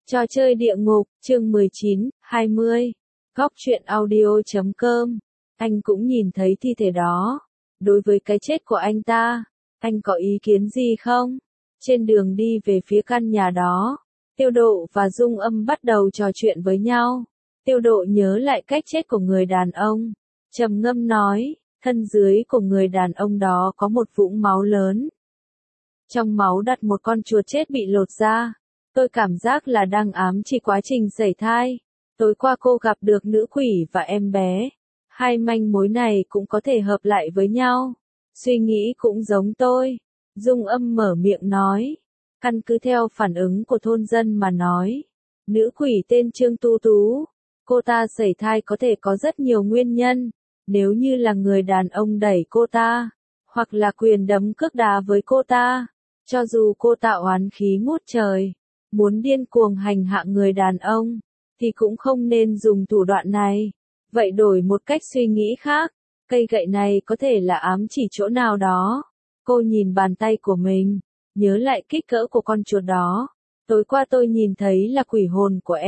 Trò chơi địa ngục, chương 19, 20. Góc truyện audio.com. Anh cũng nhìn thấy thi thể đó. Đối với cái chết của anh ta, anh có ý kiến gì không? Trên đường đi về phía căn nhà đó, Tiêu Độ và Dung Âm bắt đầu trò chuyện với nhau. Tiêu Độ nhớ lại cách chết của người đàn ông. Trầm ngâm nói, thân dưới của người đàn ông đó có một vũng máu lớn. Trong máu đặt một con chuột chết bị lột ra. Tôi cảm giác là đang ám chỉ quá trình sẩy thai. Tối qua cô gặp được nữ quỷ và em bé. Hai manh mối này cũng có thể hợp lại với nhau. Suy nghĩ cũng giống tôi. Dung Âm mở miệng nói. Căn cứ theo phản ứng của thôn dân mà nói. Nữ quỷ tên Trương Tu Tú. Cô ta sẩy thai có thể có rất nhiều nguyên nhân. Nếu như là người đàn ông đẩy cô ta. Hoặc là quyền đấm cước đá với cô ta. Cho dù cô ta oán khí ngút trời. Muốn điên cuồng hành hạ người đàn ông, thì cũng không nên dùng thủ đoạn này. Vậy đổi một cách suy nghĩ khác, cây gậy này có thể là ám chỉ chỗ nào đó. Cô nhìn bàn tay của mình, nhớ lại kích cỡ của con chuột đó. Tối qua tôi nhìn thấy là quỷ hồn của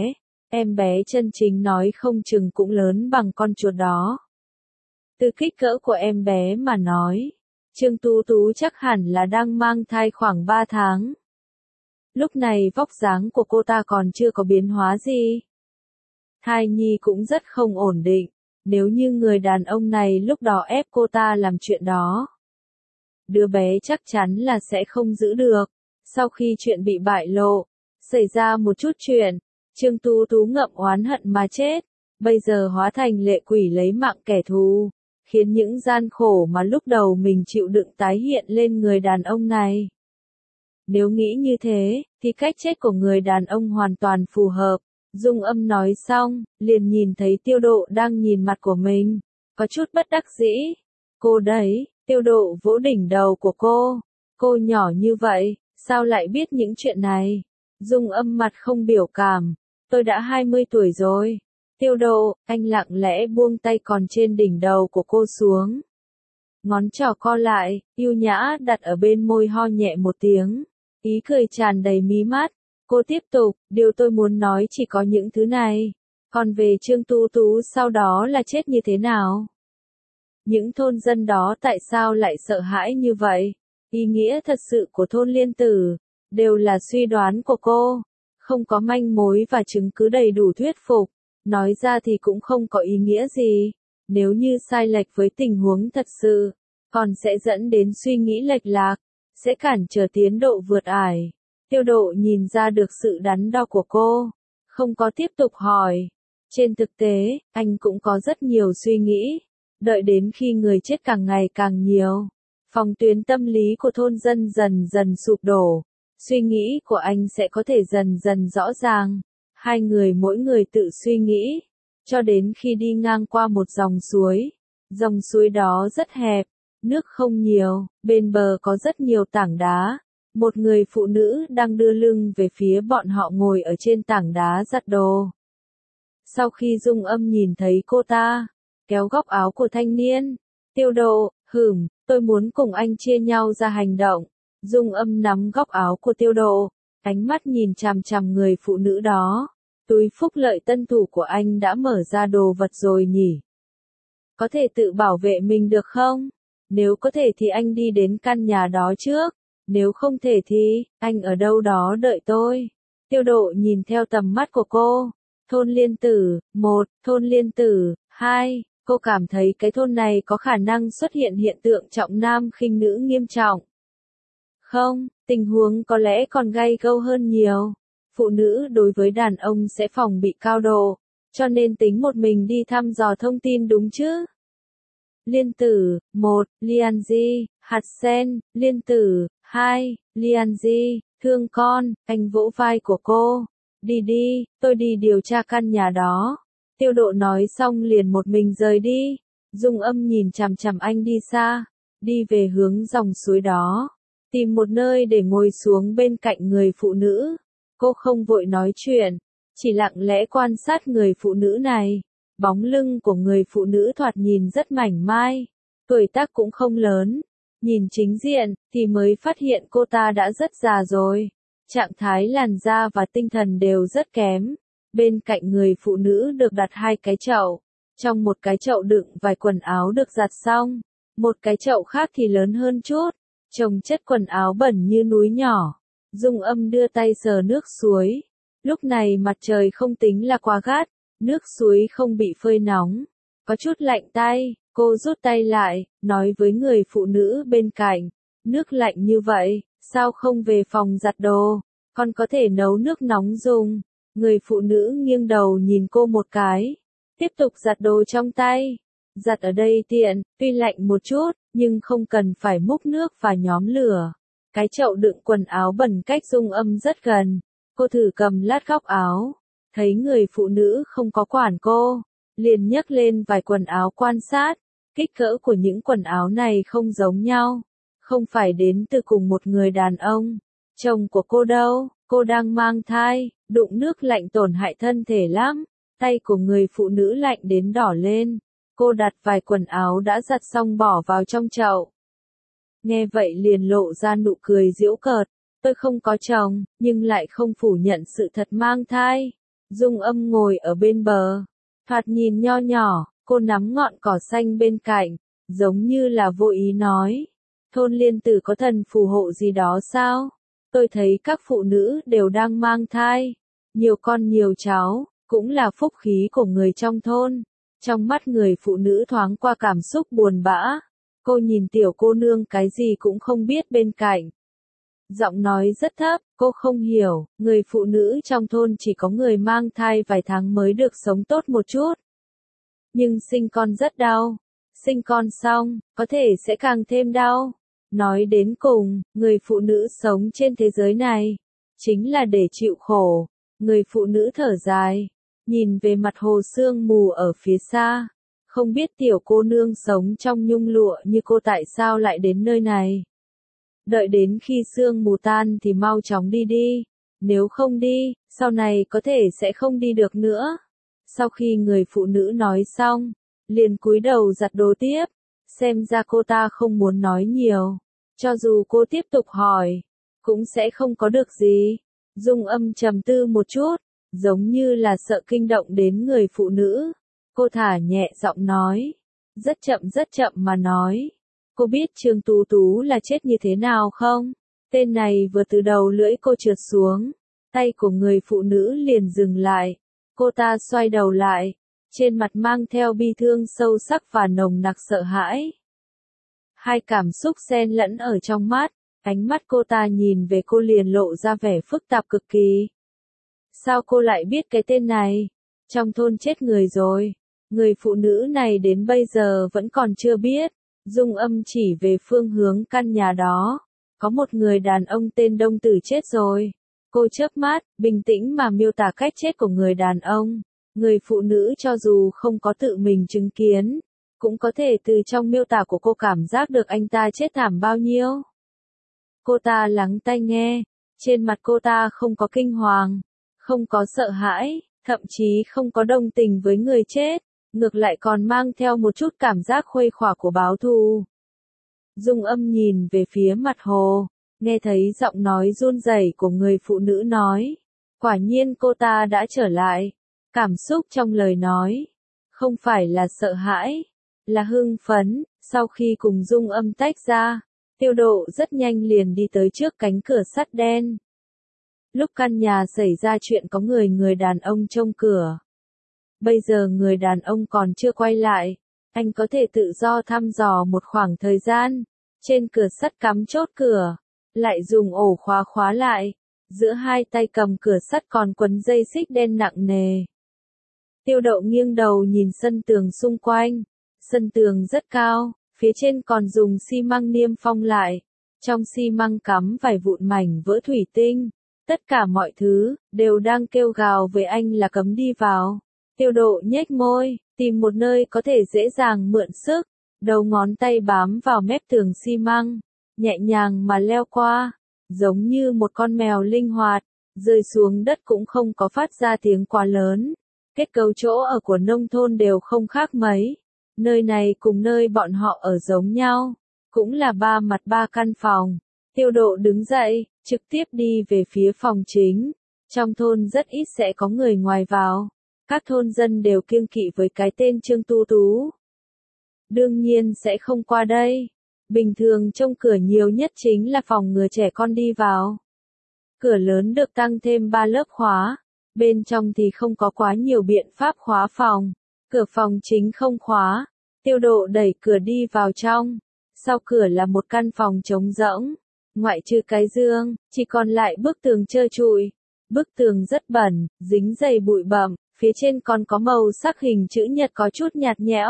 em bé chân chính nói không chừng cũng lớn bằng con chuột đó. Từ kích cỡ của em bé mà nói, Trương Tú Tú chắc hẳn là đang mang thai khoảng 3 tháng. Lúc này vóc dáng của cô ta còn chưa có biến hóa gì. Thai nhi cũng rất không ổn định, nếu như người đàn ông này lúc đó ép cô ta làm chuyện đó. Đứa bé chắc chắn là sẽ không giữ được. Sau khi chuyện bị bại lộ, xảy ra một chút chuyện, Trương Tú Tú ngậm oán hận mà chết, bây giờ hóa thành lệ quỷ lấy mạng kẻ thù, khiến những gian khổ mà lúc đầu mình chịu đựng tái hiện lên người đàn ông này. Nếu nghĩ như thế, thì cách chết của người đàn ông hoàn toàn phù hợp. Dung Âm nói xong, liền nhìn thấy Tiêu Độ đang nhìn mặt của mình, có chút bất đắc dĩ. Cô đấy, Tiêu Độ vỗ đỉnh đầu của cô. Cô nhỏ như vậy, sao lại biết những chuyện này? Dung Âm mặt không biểu cảm. Tôi đã 20 tuổi rồi. Tiêu Độ, anh lặng lẽ buông tay còn trên đỉnh đầu của cô xuống. Ngón trỏ co lại, yêu nhã đặt ở bên môi, ho nhẹ một tiếng. Ý cười tràn đầy mí mắt. Cô tiếp tục, điều tôi muốn nói chỉ có những thứ này. Còn về Trương Tú Tú sau đó là chết như thế nào? Những thôn dân đó tại sao lại sợ hãi như vậy? Ý nghĩa thật sự của thôn Liên Tử, đều là suy đoán của cô. Không có manh mối và chứng cứ đầy đủ thuyết phục. Nói ra thì cũng không có ý nghĩa gì. Nếu như sai lệch với tình huống thật sự, còn sẽ dẫn đến suy nghĩ lệch lạc. Sẽ cản trở tiến độ vượt ải. Tiêu Độ nhìn ra được sự đắn đo của cô, không có tiếp tục hỏi. Trên thực tế, anh cũng có rất nhiều suy nghĩ. Đợi đến khi người chết càng ngày càng nhiều, phòng tuyến tâm lý của thôn dân dần dần sụp đổ. Suy nghĩ của anh sẽ có thể dần dần rõ ràng. Hai người mỗi người tự suy nghĩ, cho đến khi đi ngang qua một dòng suối. Dòng suối đó rất hẹp. Nước không nhiều, bên bờ có rất nhiều tảng đá. Một người phụ nữ đang đưa lưng về phía bọn họ ngồi ở trên tảng đá giặt đồ. Sau khi Dung Âm nhìn thấy cô ta, kéo góc áo của thanh niên. Tiêu Độ, tôi muốn cùng anh chia nhau ra hành động. Dung Âm nắm góc áo của Tiêu Độ, ánh mắt nhìn chằm chằm người phụ nữ đó. Túi phúc lợi tân thủ của anh đã mở ra đồ vật rồi nhỉ? Có thể tự bảo vệ mình được không? Nếu có thể thì anh đi đến căn nhà đó trước. Nếu không thể thì, anh ở đâu đó đợi tôi. Tiêu Độ nhìn theo tầm mắt của cô. Thôn Liên Tử, 1, thôn Liên Tử, 2. Cô cảm thấy cái thôn này có khả năng xuất hiện hiện tượng trọng nam khinh nữ nghiêm trọng. Không, tình huống có lẽ còn gay gâu hơn nhiều. Phụ nữ đối với đàn ông sẽ phòng bị cao độ. Cho nên tính một mình đi thăm dò thông tin đúng chứ? Liên Tử, 1, Lianji, hạt sen, Liên Tử, 2, Lianji, thương con, anh vỗ vai của cô. Đi, tôi đi điều tra căn nhà đó. Tiêu Độ nói xong liền một mình rời đi. Dung Âm nhìn chằm chằm anh đi xa, đi về hướng dòng suối đó. Tìm một nơi để ngồi xuống bên cạnh người phụ nữ. Cô không vội nói chuyện, chỉ lặng lẽ quan sát người phụ nữ này. Bóng lưng của người phụ nữ thoạt nhìn rất mảnh mai, tuổi tác cũng không lớn. Nhìn chính diện, thì mới phát hiện cô ta đã rất già rồi. trạng thái làn da và tinh thần đều rất kém. Bên cạnh người phụ nữ được đặt hai cái chậu. Trong một cái chậu đựng vài quần áo được giặt xong, một cái chậu khác thì lớn hơn chút, chồng chất quần áo bẩn như núi nhỏ. Dung Âm đưa tay sờ nước suối. Lúc này mặt trời không tính là quá gắt, nước suối không bị phơi nóng, có chút lạnh tay. Cô rút tay lại, nói với người phụ nữ bên cạnh, nước lạnh như vậy, sao không về phòng giặt đồ, con có thể nấu nước nóng dùng. Người phụ nữ nghiêng đầu nhìn cô một cái, tiếp tục giặt đồ trong tay. Giặt ở đây tiện, tuy lạnh một chút, nhưng không cần phải múc nước và nhóm lửa. Cái chậu đựng quần áo bẩn cách Dung Âm rất gần. Cô thử cầm lát góc áo, thấy người phụ nữ không có quản cô, liền nhấc lên vài quần áo quan sát. Kích cỡ của những quần áo này không giống nhau, không phải đến từ cùng một người đàn ông. Chồng của cô đâu, cô đang mang thai, đụng nước lạnh tổn hại thân thể lắm. Tay của người phụ nữ lạnh đến đỏ lên. Cô đặt vài quần áo đã giặt xong bỏ vào trong chậu. Nghe vậy liền lộ ra nụ cười giễu cợt. Tôi không có chồng, nhưng lại không phủ nhận sự thật mang thai. Dung Âm ngồi ở bên bờ, thoạt nhìn nho nhỏ, cô nắm ngọn cỏ xanh bên cạnh, giống như là vô ý nói. Thôn Liên Tử có thần phù hộ gì đó sao? Tôi thấy các phụ nữ đều đang mang thai, nhiều con nhiều cháu, cũng là phúc khí của người trong thôn. Trong mắt người phụ nữ thoáng qua cảm xúc buồn bã. Cô nhìn tiểu cô nương cái gì cũng không biết bên cạnh. Giọng nói rất thấp, cô không hiểu, người phụ nữ trong thôn chỉ có người mang thai vài tháng mới được sống tốt một chút. Nhưng sinh con rất đau. Sinh con xong, có thể sẽ càng thêm đau. Nói đến cùng, người phụ nữ sống trên thế giới này, chính là để chịu khổ. Người phụ nữ thở dài, nhìn về mặt hồ sương mù ở phía xa. Không biết tiểu cô nương sống trong nhung lụa như cô tại sao lại đến nơi này. Đợi đến khi sương mù tan thì mau chóng đi đi. Nếu không đi, sau này có thể sẽ không đi được nữa. Sau khi người phụ nữ nói xong, liền cúi đầu giặt đồ tiếp. Xem ra cô ta không muốn nói nhiều. Cho dù cô tiếp tục hỏi, cũng sẽ không có được gì. Dung Âm trầm tư một chút, giống như là sợ kinh động đến người phụ nữ. Cô thả nhẹ giọng nói, rất chậm mà nói. Cô biết Trương Tú Tú là chết như thế nào không? Tên này vừa từ đầu lưỡi cô trượt xuống, tay của người phụ nữ liền dừng lại. Cô ta xoay đầu lại, trên mặt mang theo bi thương sâu sắc và nồng nặc sợ hãi. Hai cảm xúc xen lẫn ở trong mắt, ánh mắt cô ta nhìn về cô liền lộ ra vẻ phức tạp cực kỳ. Sao cô lại biết cái tên này? Trong thôn chết người rồi. Người phụ nữ này đến bây giờ vẫn còn chưa biết. Dung Âm chỉ về phương hướng căn nhà đó. Có một người đàn ông tên Đông Tử chết rồi. Cô chớp mắt, bình tĩnh mà miêu tả cách chết của người đàn ông. Người phụ nữ cho dù không có tự mình chứng kiến, cũng có thể từ trong miêu tả của cô cảm giác được anh ta chết thảm bao nhiêu. Cô ta lắng tai nghe, trên mặt cô ta không có kinh hoàng, không có sợ hãi, thậm chí không có đồng tình với người chết, ngược lại còn mang theo một chút cảm giác khuây khỏa của báo thù. Dung Âm nhìn về phía mặt hồ, nghe thấy giọng nói run rẩy của người phụ nữ nói. Quả nhiên cô ta đã trở lại. Cảm xúc trong lời nói, không phải là sợ hãi, là hưng phấn. Sau khi cùng Dung Âm tách ra, Tiêu Độ rất nhanh liền đi tới trước cánh cửa sắt đen. Lúc căn nhà xảy ra chuyện có người đàn ông trông cửa. Bây giờ người đàn ông còn chưa quay lại, anh có thể tự do thăm dò một khoảng thời gian. Trên cửa sắt cắm chốt cửa, lại dùng ổ khóa khóa lại, giữa hai tay cầm cửa sắt còn quấn dây xích đen nặng nề. Tiêu Độ nghiêng đầu nhìn sân tường xung quanh, sân tường rất cao, phía trên còn dùng xi măng niêm phong lại, trong xi măng cắm vài vụn mảnh vỡ thủy tinh, tất cả mọi thứ đều đang kêu gào với anh là cấm đi vào. Tiêu Độ nhếch môi, tìm một nơi có thể dễ dàng mượn sức, đầu ngón tay bám vào mép tường xi măng, nhẹ nhàng mà leo qua, giống như một con mèo linh hoạt, rơi xuống đất cũng không có phát ra tiếng quá lớn. Kết cấu chỗ ở của nông thôn đều không khác mấy, nơi này cùng nơi bọn họ ở giống nhau, cũng là ba mặt ba căn phòng. Tiêu Độ đứng dậy, trực tiếp đi về phía phòng chính. Trong thôn rất ít sẽ có người ngoài vào. Các thôn dân đều kiêng kỵ với cái tên Trương Tu Tú. Đương nhiên sẽ không qua đây. Bình thường trông cửa nhiều nhất chính là phòng ngừa trẻ con đi vào. Cửa lớn được tăng thêm 3 lớp khóa. Bên trong thì không có quá nhiều biện pháp khóa phòng. Cửa phòng chính không khóa. Tiêu Độ đẩy cửa đi vào trong. Sau cửa là một căn phòng trống rỗng. Ngoại trừ cái giường, chỉ còn lại bức tường trơ trụi. Bức tường rất bẩn, dính dày bụi bặm, phía trên còn có màu sắc hình chữ nhật có chút nhạt nhẽo.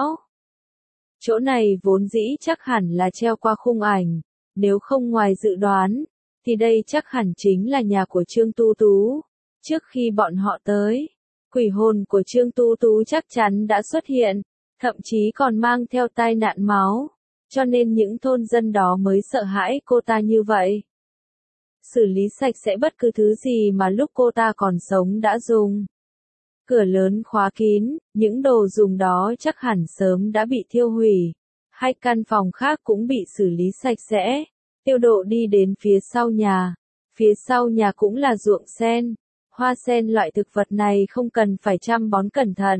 Chỗ này vốn dĩ chắc hẳn là treo qua khung ảnh. Nếu không ngoài dự đoán, thì đây chắc hẳn chính là nhà của Trương Tu Tú. Trước khi bọn họ tới, quỷ hồn của Trương Tu Tú chắc chắn đã xuất hiện, thậm chí còn mang theo tai nạn máu, cho nên những thôn dân đó mới sợ hãi cô ta như vậy. Xử lý sạch sẽ bất cứ thứ gì mà lúc cô ta còn sống đã dùng. Cửa lớn khóa kín, những đồ dùng đó chắc hẳn sớm đã bị thiêu hủy. 2 căn phòng khác cũng bị xử lý sạch sẽ. Tiêu Độ đi đến phía sau nhà. Phía sau nhà cũng là ruộng sen. Hoa sen loại thực vật này không cần phải chăm bón cẩn thận.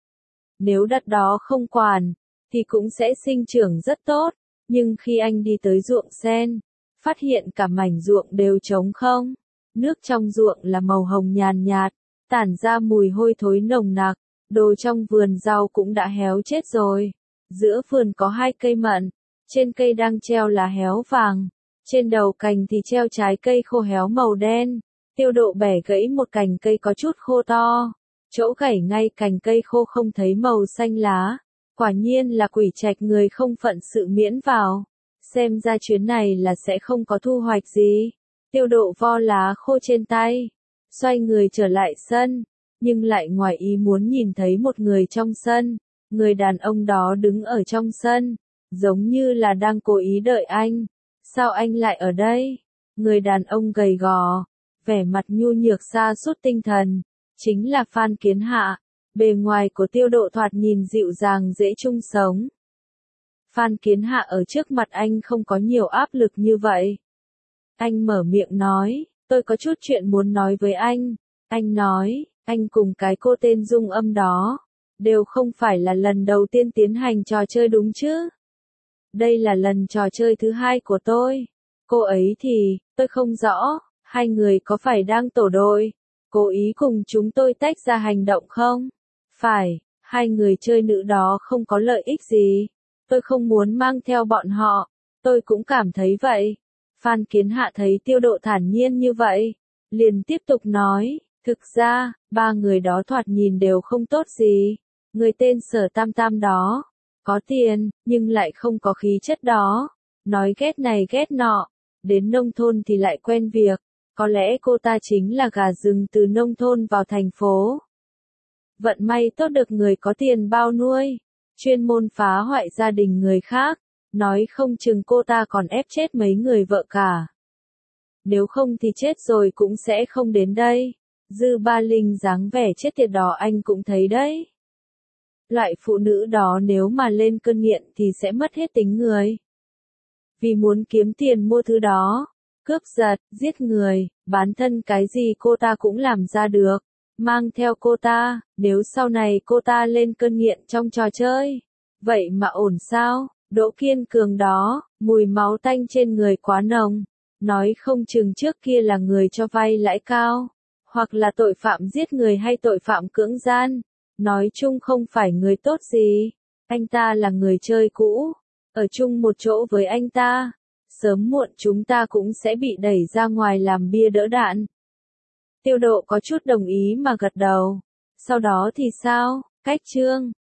Nếu đặt đó không quản, thì cũng sẽ sinh trưởng rất tốt. Nhưng khi anh đi tới ruộng sen, phát hiện cả mảnh ruộng đều trống không. Nước trong ruộng là màu hồng nhàn nhạt, tản ra mùi hôi thối nồng nặc. Đồ trong vườn rau cũng đã héo chết rồi. Giữa vườn có 2 cây mận, trên cây đang treo lá héo vàng, trên đầu cành thì treo trái cây khô héo màu đen. Tiêu Độ bẻ gãy một cành cây có chút khô to, chỗ gãy ngay cành cây khô không thấy màu xanh lá. Quả nhiên là quỷ trạch người không phận sự miễn vào. Xem ra chuyến này là sẽ không có thu hoạch gì. Tiêu Độ vo lá khô trên tay, xoay người trở lại sân, nhưng lại ngoài ý muốn nhìn thấy một người trong sân. Người đàn ông đó đứng ở trong sân, giống như là đang cố ý đợi anh. Sao anh lại ở đây? Người đàn ông gầy gò, vẻ mặt nhu nhược sa sút tinh thần, chính là Phan Kiến Hạ. Bề ngoài của Tiêu Độ thoạt nhìn dịu dàng dễ chung sống. Phan Kiến Hạ ở trước mặt anh không có nhiều áp lực như vậy. Anh mở miệng nói, tôi có chút chuyện muốn nói với anh. Anh nói, anh cùng cái cô tên Dung Âm đó, đều không phải là lần đầu tiên tiến hành trò chơi đúng chứ? Đây là lần trò chơi thứ 2 của tôi. Cô ấy thì, tôi không rõ, 2 người có phải đang tổ đội, cố ý cùng chúng tôi tách ra hành động không? Phải, 2 người chơi nữ đó không có lợi ích gì. Tôi không muốn mang theo bọn họ, tôi cũng cảm thấy vậy. Phan Kiến Hạ thấy Tiêu Độ thản nhiên như vậy, liền tiếp tục nói, thực ra, 3 người đó thoạt nhìn đều không tốt gì. Người tên Sở Tam Tam đó, có tiền, nhưng lại không có khí chất đó. Nói ghét này ghét nọ, đến nông thôn thì lại quen việc. Có lẽ cô ta chính là gà rừng từ nông thôn vào thành phố. Vận may tốt được người có tiền bao nuôi, chuyên môn phá hoại gia đình người khác. Nói không chừng cô ta còn ép chết mấy người vợ cả. Nếu không thì chết rồi cũng sẽ không đến đây. Dư Ba Linh dáng vẻ chết tiệt đó anh cũng thấy đấy. Loại phụ nữ đó nếu mà lên cơn nghiện thì sẽ mất hết tính người. Vì muốn kiếm tiền mua thứ đó, cướp giật, giết người, bán thân cái gì cô ta cũng làm ra được. Mang theo cô ta, nếu sau này cô ta lên cơn nghiện trong trò chơi, vậy mà ổn sao? Đỗ Kiên Cường đó, mùi máu tanh trên người quá nồng. Nói không chừng trước kia là người cho vay lãi cao, hoặc là tội phạm giết người hay tội phạm cưỡng gian. Nói chung không phải người tốt gì. Anh ta là người chơi cũ, ở chung một chỗ với anh ta, sớm muộn chúng ta cũng sẽ bị đẩy ra ngoài làm bia đỡ đạn. Tiêu Độ có chút đồng ý mà gật đầu. Sau đó thì sao? Cách Trương